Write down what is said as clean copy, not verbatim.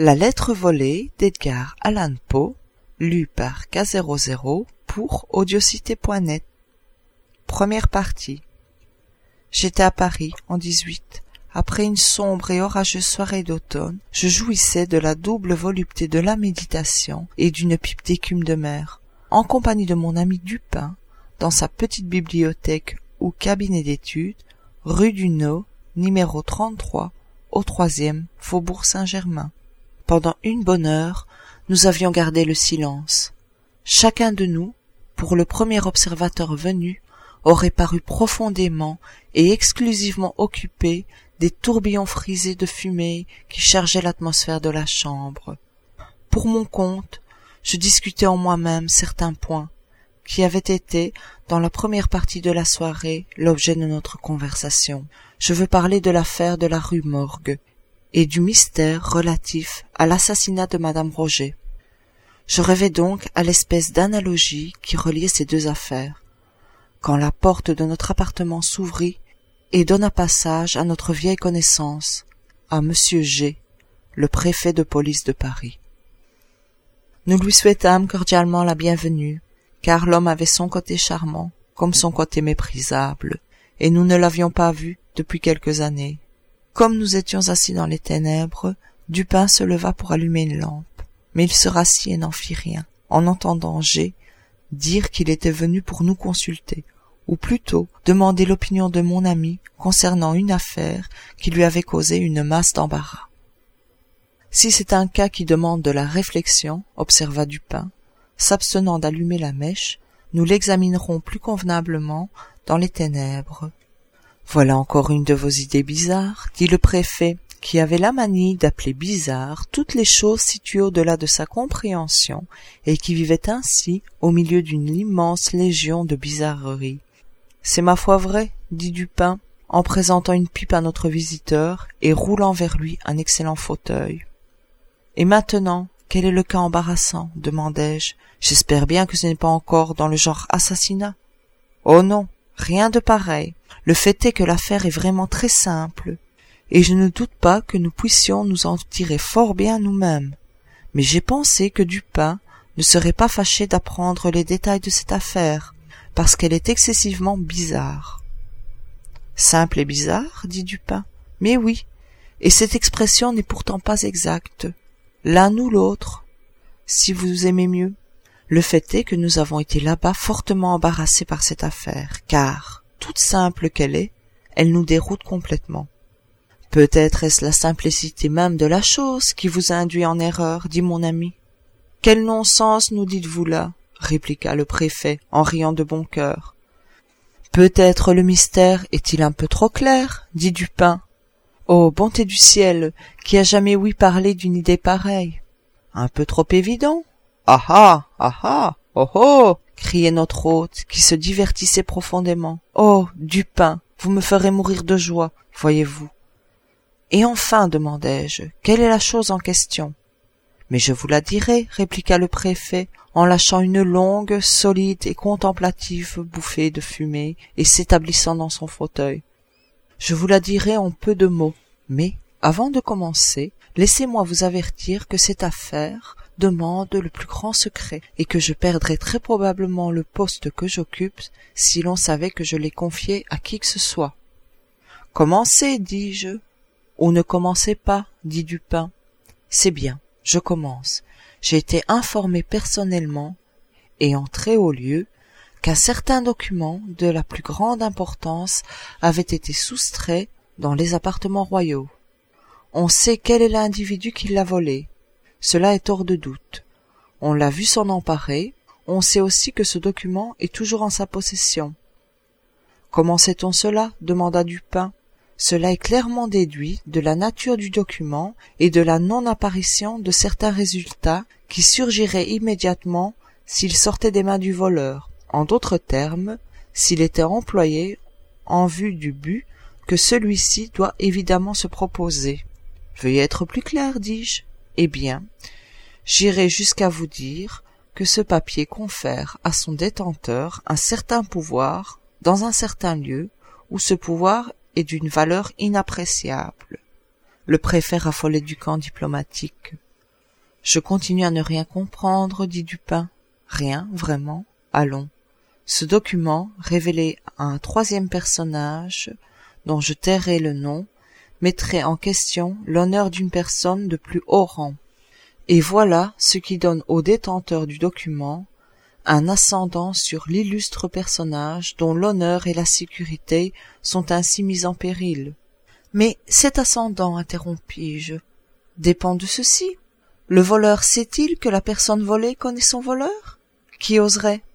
La lettre volée d'Edgar Allan Poe, lu par K00 pour audiocité.net. Première partie. J'étais à Paris en 18. Après une sombre et orageuse soirée d'automne, je jouissais de la double volupté de la méditation et d'une pipe d'écume de mer, en compagnie de mon ami Dupin, dans sa petite bibliothèque ou cabinet d'études, rue du Nau, numéro 33, au 3e, Faubourg Saint-Germain. Pendant une bonne heure, nous avions gardé le silence. Chacun de nous, pour le premier observateur venu, aurait paru profondément et exclusivement occupé des tourbillons frisés de fumée qui chargeaient l'atmosphère de la chambre. Pour mon compte, je discutais en moi-même certains points qui avaient été, dans la première partie de la soirée, l'objet de notre conversation. Je veux parler de l'affaire de la rue Morgue et du mystère relatif à l'assassinat de Madame Roger. Je rêvais donc à l'espèce d'analogie qui reliait ces deux affaires, quand la porte de notre appartement s'ouvrit et donna passage à notre vieille connaissance, à Monsieur G, le préfet de police de Paris. Nous lui souhaitâmes cordialement la bienvenue, car l'homme avait son côté charmant, comme son côté méprisable, et nous ne l'avions pas vu depuis quelques années. Comme nous étions assis dans les ténèbres, Dupin se leva pour allumer une lampe, mais il se rassit et n'en fit rien, en entendant G dire qu'il était venu pour nous consulter, ou plutôt demander l'opinion de mon ami concernant une affaire qui lui avait causé une masse d'embarras. Si c'est un cas qui demande de la réflexion, observa Dupin, s'abstenant d'allumer la mèche, nous l'examinerons plus convenablement dans les ténèbres. Voilà encore une de vos idées bizarres, dit le préfet, qui avait la manie d'appeler bizarres toutes les choses situées au-delà de sa compréhension et qui vivait ainsi au milieu d'une immense légion de bizarreries. C'est ma foi vrai, dit Dupin, en présentant une pipe à notre visiteur et roulant vers lui un excellent fauteuil. Et maintenant, quel est le cas embarrassant, demandai-je. J'espère bien que ce n'est pas encore dans le genre assassinat. Oh non, rien de pareil. Le fait est que l'affaire est vraiment très simple, et je ne doute pas que nous puissions nous en tirer fort bien nous-mêmes. Mais j'ai pensé que Dupin ne serait pas fâché d'apprendre les détails de cette affaire, parce qu'elle est excessivement bizarre. Simple et bizarre, dit Dupin. Mais oui, et cette expression n'est pourtant pas exacte. L'un ou l'autre, si vous aimez mieux. Le fait est que nous avons été là-bas fortement embarrassés par cette affaire, car, toute simple qu'elle est, elle nous déroute complètement. Peut-être est-ce la simplicité même de la chose qui vous a induit en erreur, dit mon ami. Quel non-sens nous dites-vous là, répliqua le préfet en riant de bon cœur. Peut-être le mystère est-il un peu trop clair, dit Dupin. Oh, bonté du ciel, qui a jamais ouï parler d'une idée pareille? Un peu trop évident? Ah ah, ah ah, oh oh, criait notre hôte, qui se divertissait profondément. Oh, Dupin, vous me ferez mourir de joie, voyez-vous. Et enfin, demandai-je, quelle est la chose en question? Mais je vous la dirai, répliqua le préfet, en lâchant une longue, solide et contemplative bouffée de fumée et s'établissant dans son fauteuil. Je vous la dirai en peu de mots, mais, avant de commencer, laissez-moi vous avertir que cette affaire demande le plus grand secret et que je perdrais très probablement le poste que j'occupe si l'on savait que je l'ai confié à qui que ce soit. Commencez, dis-je. Ou ne commencez pas, dit Dupin. C'est bien, je commence. J'ai été informé personnellement, et en très haut lieu, qu'un certain document de la plus grande importance avait été soustrait dans les appartements royaux. On sait quel est l'individu qui l'a volé. Cela est hors de doute. On l'a vu s'en emparer. On sait aussi que ce document est toujours en sa possession. Comment sait-on cela? Demanda Dupin. Cela est clairement déduit de la nature du document et de la non-apparition de certains résultats qui surgiraient immédiatement s'il sortait des mains du voleur. En d'autres termes, s'il était employé en vue du but que celui-ci doit évidemment se proposer. Veuillez être plus clair, dis-je. Eh bien, j'irai jusqu'à vous dire que ce papier confère à son détenteur un certain pouvoir dans un certain lieu où ce pouvoir est d'une valeur inappréciable. Le préfet raffolait du camp diplomatique. Je continue à ne rien comprendre, dit Dupin. Rien, vraiment. Allons. Ce document, révélé à un troisième personnage, dont je tairai le nom, mettrait en question l'honneur d'une personne de plus haut rang. Et voilà ce qui donne au détenteur du document un ascendant sur l'illustre personnage dont l'honneur et la sécurité sont ainsi mis en péril. Mais cet ascendant, interrompis-je, dépend de ceci. Le voleur sait-il que la personne volée connaît son voleur? Qui oserait?